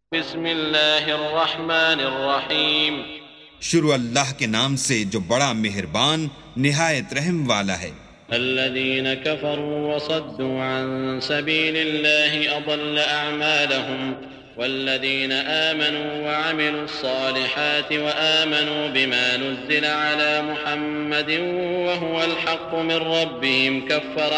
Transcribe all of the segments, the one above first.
بسم اللہ الرحمن الرحیم. شروع اللہ کے نام سے جو بڑا مہربان نہایت رحم والا ہے. الذين كفروا وصدوا عن سبيل الله أضل أعمالهم والذين آمنوا وعملوا الصالحات وآمنوا بما نزل على محمد وهو الحق من ربهم كفر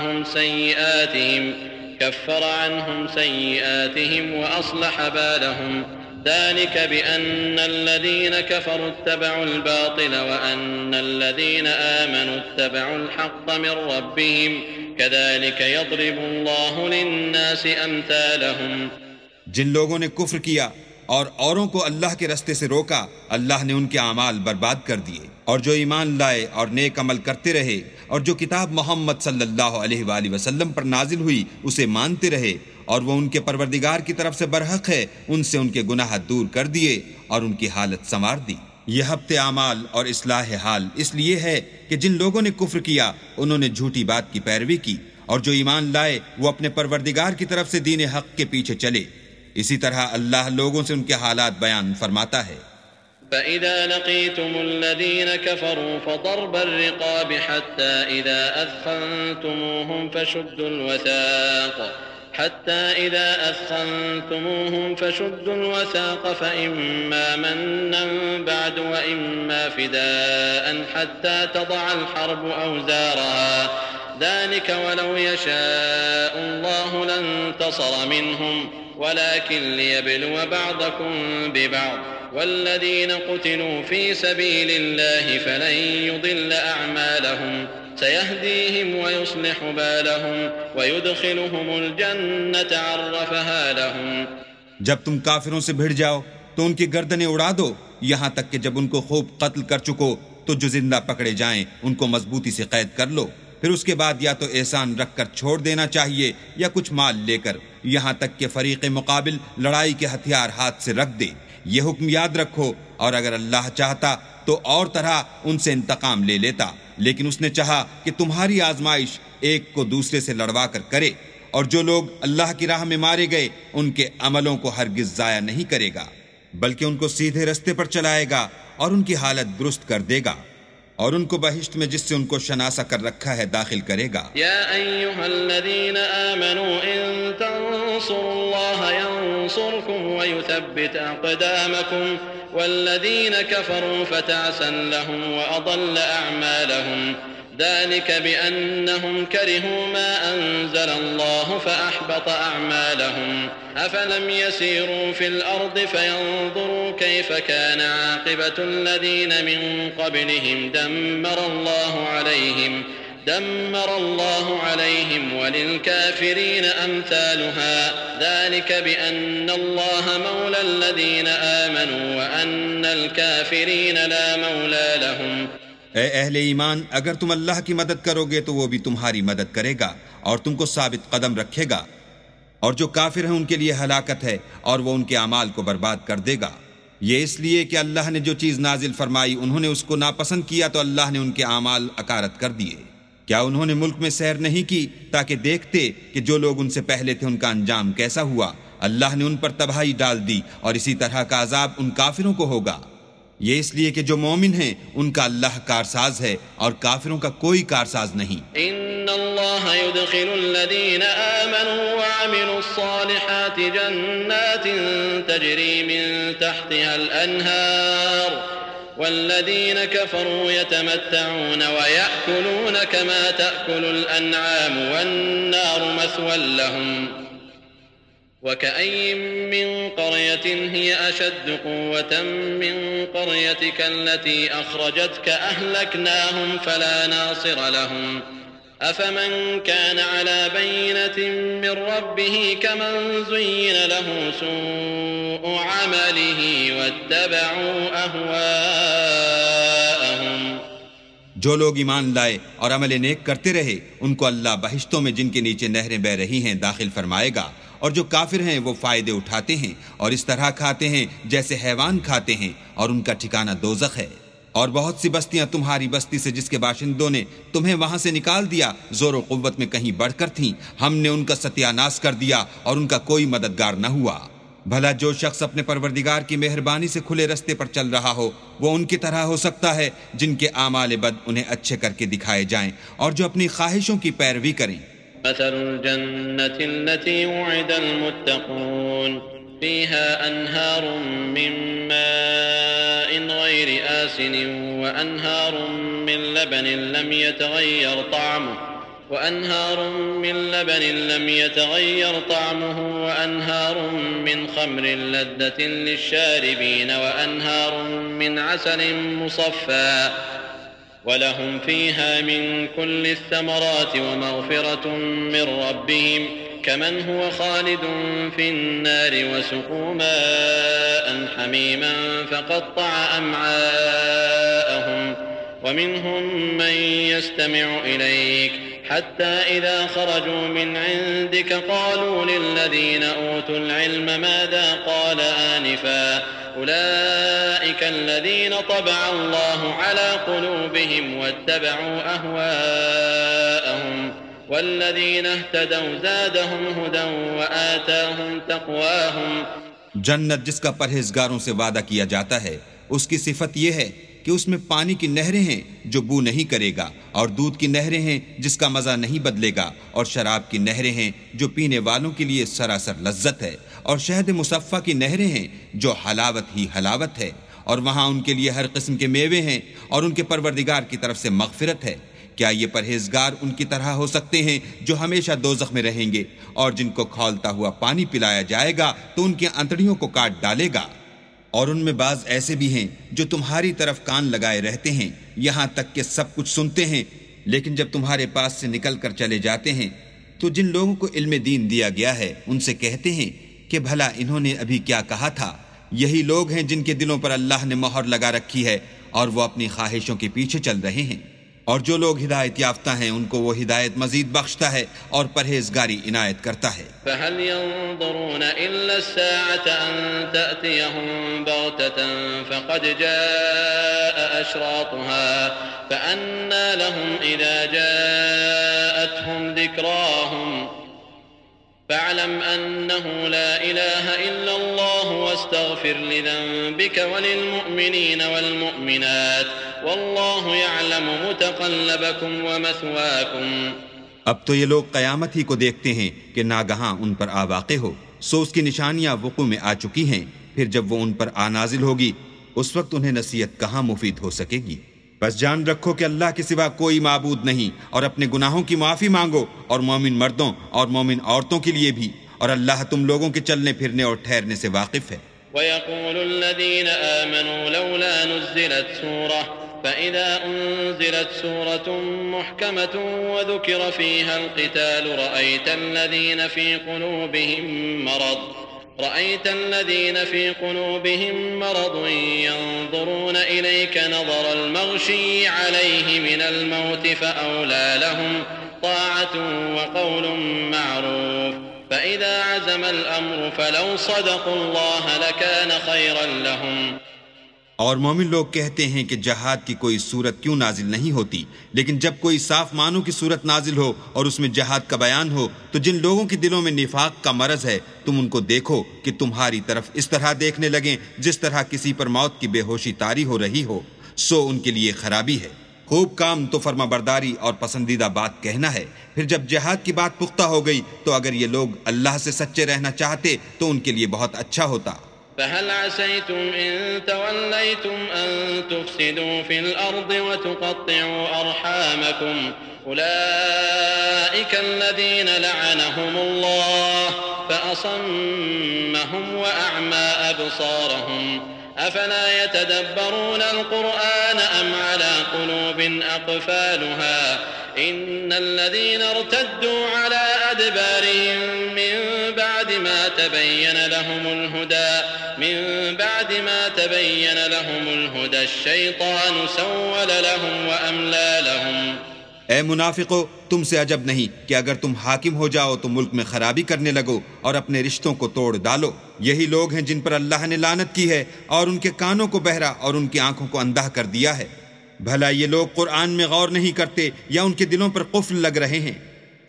عنهم سيئاتهم وأصلح بالهم ذلك بأن الذين كفروا اتبعوا الباطل وأن الذين آمنوا اتبعوا الحق من ربهم كذلك يضرب الله للناس أمثالهم. جن لوگوں نے کفر کیا اور اوروں کو اللہ کے رستے سے روکا اللہ نے ان کے اعمال برباد کر دیے، اور جو ایمان لائے اور نیک عمل کرتے رہے اور جو کتاب محمد صلی اللہ علیہ وآلہ وسلم پر نازل ہوئی اسے مانتے رہے اور وہ ان کے پروردگار کی طرف سے برحق ہے، ان سے ان کے گناہ دور کر دیے اور ان کی حالت سنوار دی. یہ ہفتے اعمال اور اصلاح حال اس لیے ہے کہ جن لوگوں نے کفر کیا انہوں نے جھوٹی بات کی پیروی کی، اور جو ایمان لائے وہ اپنے پروردگار کی طرف سے دین حق کے پیچھے چلے. اسی طرح اللہ لوگوں سے ان کے حالات بیان فرماتا ہے. فَإِذَا لَقِيتُمُ الَّذِينَ كَفَرُوا فَضَرْبَ الرِّقَابِ حَتَّى إِذَا أَثْخَنْتُمُوهُمْ فَشُدُّوا الْوَثَاقَ فَإِمَّا مَنًّا بَعْدُ وَإِمَّا فِدَاءً حَتَّى تَضَعَ الْحَرْبُ أَوْزَارَهَا ذلك ولو يشاء الله لانتصر منهم ولكن ليبلو بعضكم ببعض والذين قتلوا في سبيل الله فلن يضل أعمالهم سيهديهم ويصلح بالهم ويدخلهم الجنة عرفها لهم. جب تم کافروں سے بھڑ جاؤ تو ان کی گردنیں اڑا دو یہاں تک کہ جب ان کو خوب قتل کر چکو تو جو زندہ پکڑے جائیں ان کو مضبوطی سے قید کر لو. پھر اس کے بعد یا تو احسان رکھ کر چھوڑ دینا چاہیے یا کچھ مال لے کر، یہاں تک کہ فریق مقابل لڑائی کے ہتھیار ہاتھ سے رکھ دے. یہ حکم یاد رکھو، اور اگر اللہ چاہتا تو اور طرح ان سے انتقام لے لیتا، لیکن اس نے چاہا کہ تمہاری آزمائش ایک کو دوسرے سے لڑوا کر کرے، اور جو لوگ اللہ کی راہ میں مارے گئے ان کے عملوں کو ہرگز ضائع نہیں کرے گا بلکہ ان کو سیدھے رستے پر چلائے گا اور ان کی حالت درست کر دے گا، اور ان کو بہشت میں جس سے ان کو شناسا کر رکھا ہے داخل کرے گا. یا ایہا الذین آمنوا ان تنصروا اللہ ینصرکم ویثبت اقدامکم والذین کفروا فتعسا لهم واضل اعمالهم ذلك بأنهم كرهوا ما أنزل الله فأحبط أعمالهم أفلم يسيروا في الأرض فينظروا كيف كان عاقبة الذين من قبلهم دمر الله عليهم وللكافرين أمثالها ذلك بأن الله مولى الذين آمنوا وأن الكافرين لا مولى لهم. اے اہل ایمان، اگر تم اللہ کی مدد کرو گے تو وہ بھی تمہاری مدد کرے گا اور تم کو ثابت قدم رکھے گا، اور جو کافر ہیں ان کے لیے ہلاکت ہے اور وہ ان کے اعمال کو برباد کر دے گا. یہ اس لیے کہ اللہ نے جو چیز نازل فرمائی انہوں نے اس کو ناپسند کیا تو اللہ نے ان کے اعمال اکارت کر دیے. کیا انہوں نے ملک میں سیر نہیں کی تاکہ دیکھتے کہ جو لوگ ان سے پہلے تھے ان کا انجام کیسا ہوا؟ اللہ نے ان پر تباہی ڈال دی اور اسی طرح کا عذاب ان کافروں کو ہوگا. یہ اس لیے کہ جو مومن ہیں ان کا اللہ کارساز ہے اور کافروں کا کوئی کارساز نہیں. ان اللہ يدخل الذین آمنوا وعملوا الصالحات جنات تجری من تحتها الانہار والذین كفروا يتمتعون ويأكلون كما تأكل الأنعام والنار مثوى لهم وكأي من قرية هي أشد قوة من قريتك التي أخرجتك أهلكناهم فلا ناصر لهم أفمن كان على بينة من ربه كمن زين له سوء عمله واتبعوا أهواءهم. جو لوگ ایمان لائے اور عمل نیک کرتے رہے ان کو اللہ بہشتوں میں جن کے نیچے نہریں بہ رہی ہیں داخل فرمائے گا، اور جو کافر ہیں وہ فائدے اٹھاتے ہیں اور اس طرح کھاتے ہیں جیسے حیوان کھاتے ہیں، اور ان کا ٹھکانہ دوزخ ہے. اور بہت سی بستیاں تمہاری بستی سے جس کے باشندوں نے تمہیں وہاں سے نکال دیا زور و قوت میں کہیں بڑھ کر تھیں، ہم نے ان کا ستیہ ناش کر دیا اور ان کا کوئی مددگار نہ ہوا. بھلا جو شخص اپنے پروردگار کی مہربانی سے کھلے رستے پر چل رہا ہو وہ ان کی طرح ہو سکتا ہے جن کے اعمال بد انہیں اچھے کر کے دکھائے جائیں اور جو اپنی خواہشوں کی پیروی کریں۔ مثل الجنة التي وعد المتقون فيها أنهار من ماء غير آسن وأنهار من لبن لم يتغير طعمه وأنهار من خمر لذة للشاربين وأنهار من عسل مصفى ولهم فيها من كل الثمرات ومغفرة من ربهم كمن هو خالد في النار وسقوا ماء حميما فقطع أمعاءهم ومنهم من يستمع إليك حتى إذا خرجوا من عندك قالوا للذين أوتوا العلم ماذا قال آنفا أولئك الذين طبع الله على قلوبهم واتبعوا أهواءهم والذين اهتدوا زادهم هدى وآتاهم تقواهم۔ جنت جس کا پرہیزگاروں سے وعدہ کیا جاتا ہے اس کی صفت یہ ہے کہ اس میں پانی کی نہریں ہیں جو بو نہیں کرے گا، اور دودھ کی نہریں ہیں جس کا مزہ نہیں بدلے گا، اور شراب کی نہریں ہیں جو پینے والوں کے لیے سراسر لذت ہے، اور شہد مصفہ کی نہریں ہیں جو حلاوت ہی حلاوت ہے، اور وہاں ان کے لیے ہر قسم کے میوے ہیں اور ان کے پروردگار کی طرف سے مغفرت ہے۔ کیا یہ پرہیزگار ان کی طرح ہو سکتے ہیں جو ہمیشہ دوزخ میں رہیں گے اور جن کو کھولتا ہوا پانی پلایا جائے گا تو ان کی انتڑیوں کو کاٹ ڈالے گا؟ اور ان میں بعض ایسے بھی ہیں جو تمہاری طرف کان لگائے رہتے ہیں یہاں تک کہ سب کچھ سنتے ہیں، لیکن جب تمہارے پاس سے نکل کر چلے جاتے ہیں تو جن لوگوں کو علم دین دیا گیا ہے ان سے کہتے ہیں کہ بھلا انہوں نے ابھی کیا کہا تھا۔ یہی لوگ ہیں جن کے دلوں پر اللہ نے مہر لگا رکھی ہے اور وہ اپنی خواہشوں کے پیچھے چل رہے ہیں، اور جو لوگ ہدایت یافتہ ہیں ان کو وہ ہدایت مزید بخشتا ہے اور پرہیزگاری عنایت کرتا ہے۔ فهل ينظرون إلا الساعة أن تأتيهم بغتة فقد جاء أشراطها فأنى لهم إذا جاءتهم ذكراهم فاعلم أنه لا إله إلا الله واستغفر لذنبك وللمؤمنين والمؤمنات والله يعلم متقلبكم ومثواكم۔ اب تو یہ لوگ قیامت ہی کو دیکھتے ہیں کہ ناگہاں ان پر آ واقع ہو، سو اس کی نشانیاں وقوع میں آ چکی ہیں، پھر جب وہ ان پر آ نازل ہوگی اس وقت انہیں نصیحت کہاں مفید ہو سکے گی۔ بس جان رکھو کہ اللہ کے سوا کوئی معبود نہیں، اور اپنے گناہوں کی معافی مانگو، اور مومن مردوں اور مومن عورتوں کے لیے بھی، اور اللہ تم لوگوں کے چلنے پھرنے اور ٹھہرنے سے واقف ہے۔ وَيَقُولُ الَّذِينَ آمَنُوا لَوْلَا نُزِّلَتْ سُورَةٌ فَإِذَا أُنزِلَتْ سُورَةٌ مُحْكَمَةٌ وَذُكِرَ فِيهَا الْقِتَالُ رأيت الذين في قلوبهم مرض ينظرون إليك نظر المغشي عليه من الموت فأولى لهم طاعة وقول معروف فإذا عزم الأمر فلو صدقوا الله لكان خيرا لهم۔ اور مومن لوگ کہتے ہیں کہ جہاد کی کوئی صورت کیوں نازل نہیں ہوتی، لیکن جب کوئی صاف معنوں کی صورت نازل ہو اور اس میں جہاد کا بیان ہو تو جن لوگوں کے دلوں میں نفاق کا مرض ہے تم ان کو دیکھو کہ تمہاری طرف اس طرح دیکھنے لگیں جس طرح کسی پر موت کی بے ہوشی طاری ہو رہی ہو، سو ان کے لیے خرابی ہے۔ خوب کام تو فرما برداری اور پسندیدہ بات کہنا ہے، پھر جب جہاد کی بات پختہ ہو گئی تو اگر یہ لوگ اللہ سے سچے رہنا چاہتے تو ان کے لیے بہت اچھا ہوتا۔ فهل عسيتم إن توليتم أن تفسدوا في الأرض وتقطعوا أرحامكم أولئك الذين لعنهم الله فأصمهم وأعمى أبصارهم أفلا يتدبرون القرآن أم على قلوب أقفالها إن الذين ارتدوا على أدبارهم من بعد ما تبين لهم الهدى الشيطان سول لهم وأملى لهم۔ اے منافقو، تم سے عجب نہیں کہ اگر تم حاکم ہو جاؤ تو ملک میں خرابی کرنے لگو اور اپنے رشتوں کو توڑ ڈالو۔ یہی لوگ ہیں جن پر اللہ نے لعنت کی ہے اور ان کے کانوں کو بہرا اور ان کی آنکھوں کو اندھا کر دیا ہے۔ بھلا یہ لوگ قرآن میں غور نہیں کرتے یا ان کے دلوں پر قفل لگ رہے ہیں؟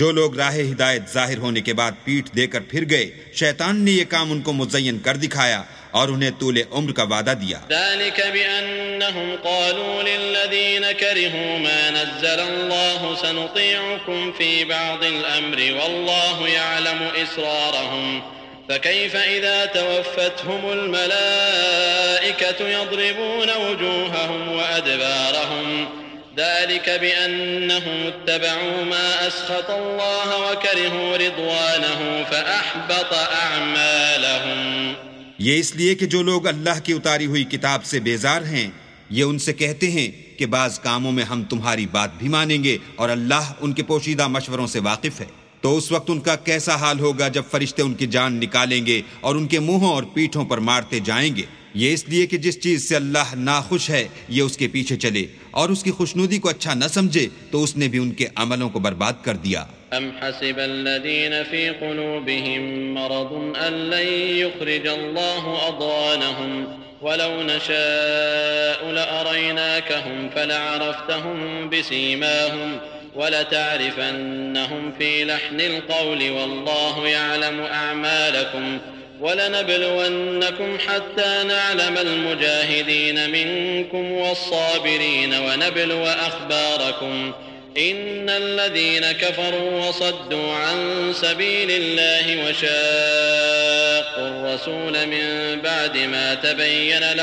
جو لوگ راہ ہدایت ظاہر ہونے کے بعد پیٹھ دے کر پھر گئے، شیطان نے یہ کام ان کو مزین کر دکھایا اور انہیں طول عمر کا وعدہ دیا۔ ذلك بأنهم قالوا للذين كرهوا ما نزل الله سنطيعكم في بعض الأمر والله يعلم إسرارهم فكيف إذا توفتهم الملائكة يضربون وجوههم وأدبارهم ذلك بأنهم اتبعوا ما أسخط الله وكرهوا رضوانه فأحبط أعمالهم۔ یہ اس لیے کہ جو لوگ اللہ کی اتاری ہوئی کتاب سے بیزار ہیں، یہ ان سے کہتے ہیں کہ بعض کاموں میں ہم تمہاری بات بھی مانیں گے اور اللہ ان کے پوشیدہ مشوروں سے واقف ہے، تو اس وقت ان کا کیسا حال ہوگا جب فرشتے ان کی جان نکالیں گے اور ان کے منہوں اور پیٹھوں پر مارتے جائیں گے۔ یہ اس لیے کہ جس چیز سے اللہ ناخوش ہے یہ اس کے پیچھے چلے اور اس کی خوشنودی کو اچھا نہ سمجھے تو اس نے بھی ان کے عملوں کو برباد کر دیا۔ ام حسب الذين في قلوبهم مرض ان لن يخرج الله اضغانهم ولو نشاء لأريناكهم فلعرفتهم بسيماهم ولتعرفنهم في لحن القول والله يعلم أعمالكم ولنبلونكم حتى نعلم المجاهدين منكم والصابرين ونبلو أخباركم إن الذين كفروا وصدوا عن سبيل الله وشاقوا الرسول من بعد ما تبين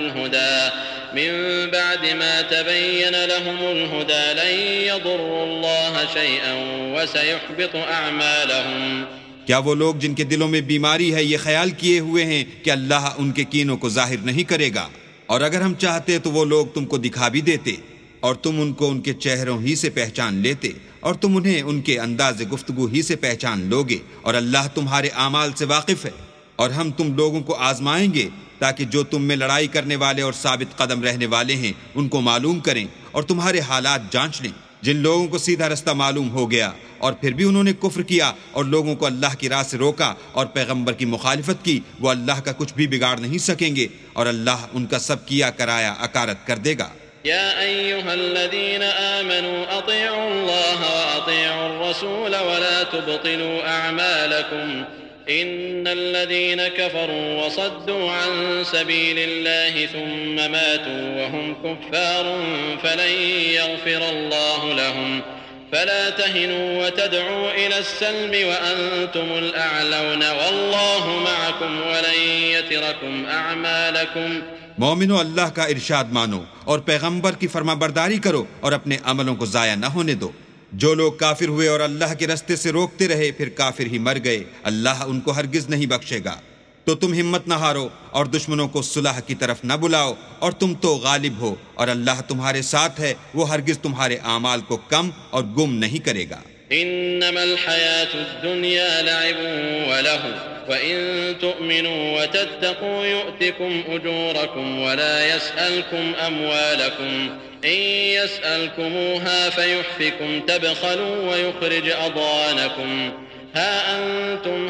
لهم الهدى لن يضروا الله شيئا وسيحبط أعمالهم۔ کیا وہ لوگ جن کے دلوں میں بیماری ہے یہ خیال کیے ہوئے ہیں کہ اللہ ان کے کینوں کو ظاہر نہیں کرے گا؟ اور اگر ہم چاہتے تو وہ لوگ تم کو دکھا بھی دیتے اور تم ان کو ان کے چہروں ہی سے پہچان لیتے اور تم انہیں ان کے انداز گفتگو ہی سے پہچان لوگے، اور اللہ تمہارے اعمال سے واقف ہے۔ اور ہم تم لوگوں کو آزمائیں گے تاکہ جو تم میں لڑائی کرنے والے اور ثابت قدم رہنے والے ہیں ان کو معلوم کریں اور تمہارے حالات جانچ لیں۔ جن لوگوں کو سیدھا رستہ معلوم ہو گیا اور پھر بھی انہوں نے کفر کیا اور لوگوں کو اللہ کی راہ سے روکا اور پیغمبر کی مخالفت کی، وہ اللہ کا کچھ بھی بگاڑ نہیں سکیں گے اور اللہ ان کا سب کیا کرایا اکارت کر دے گا۔ يا أيها الذين آمنوا أطيعوا الله وأطيعوا الرسول ولا تبطلوا أعمالكم إن الذين كفروا وصدوا عن سبيل الله ثم ماتوا وهم كفار فلن يغفر الله لهم فلا تهنوا وتدعوا إلى السلم وأنتم الأعلون والله معكم ولن يتركم أعمالكم۔ مومنو، اللہ کا ارشاد مانو اور پیغمبر کی فرما برداری کرو اور اپنے عملوں کو ضائع نہ ہونے دو۔ جو لوگ کافر ہوئے اور اللہ کے رستے سے روکتے رہے پھر کافر ہی مر گئے، اللہ ان کو ہرگز نہیں بخشے گا۔ تو تم ہمت نہ ہارو اور دشمنوں کو صلح کی طرف نہ بلاؤ، اور تم تو غالب ہو اور اللہ تمہارے ساتھ ہے، وہ ہرگز تمہارے اعمال کو کم اور گم نہیں کرے گا۔ انما الحياة الدنيا لعب ولهو وإن تؤمنوا وتتقوا يؤتكم أجوركم ولا يسألكم أموالكم إن يسألكموها فيحفكم تبخلوا ويخرج أضغانكم ها أنتم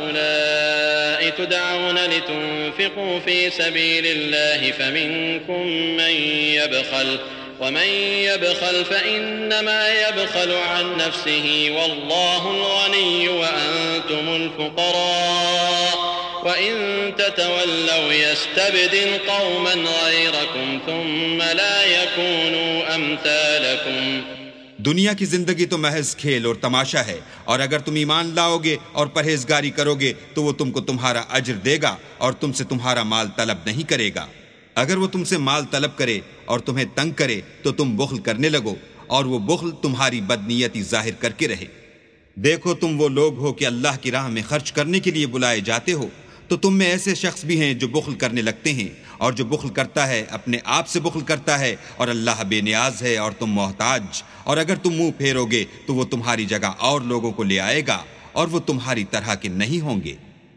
هؤلاء تدعون لتنفقوا في سبيل الله فمنكم من يبخل ومن يبخل فإنما يبخل عن نفسه والله الغني وأنتم الفقراء وإن تتولوا يستبدل قوما غيركم ثم لا يكونوا أمثالكم۔ دنیا کی زندگی تو محض کھیل اور تماشا ہے، اور اگر تم ایمان لاؤ گے اور پرہیزگاری کرو گے تو وہ تم کو تمہارا اجر دے گا اور تم سے تمہارا مال طلب نہیں کرے گا۔ اگر وہ تم سے مال طلب کرے اور تمہیں تنگ کرے تو تم بخل کرنے لگو، اور وہ بخل تمہاری بدنیتی ظاہر کر کے رہے۔ دیکھو، تم وہ لوگ ہو کہ اللہ کی راہ میں خرچ کرنے کے لیے بلائے جاتے ہو، تو تم میں ایسے شخص بھی ہیں جو بخل کرنے لگتے ہیں، اور جو بخل کرتا ہے اپنے آپ سے بخل کرتا ہے، اور اللہ بے نیاز ہے اور تم محتاج۔ اور اگر تم منہ پھیرو گے تو وہ تمہاری جگہ اور لوگوں کو لے آئے گا، اور وہ تمہاری طرح کے نہیں ہوں گے۔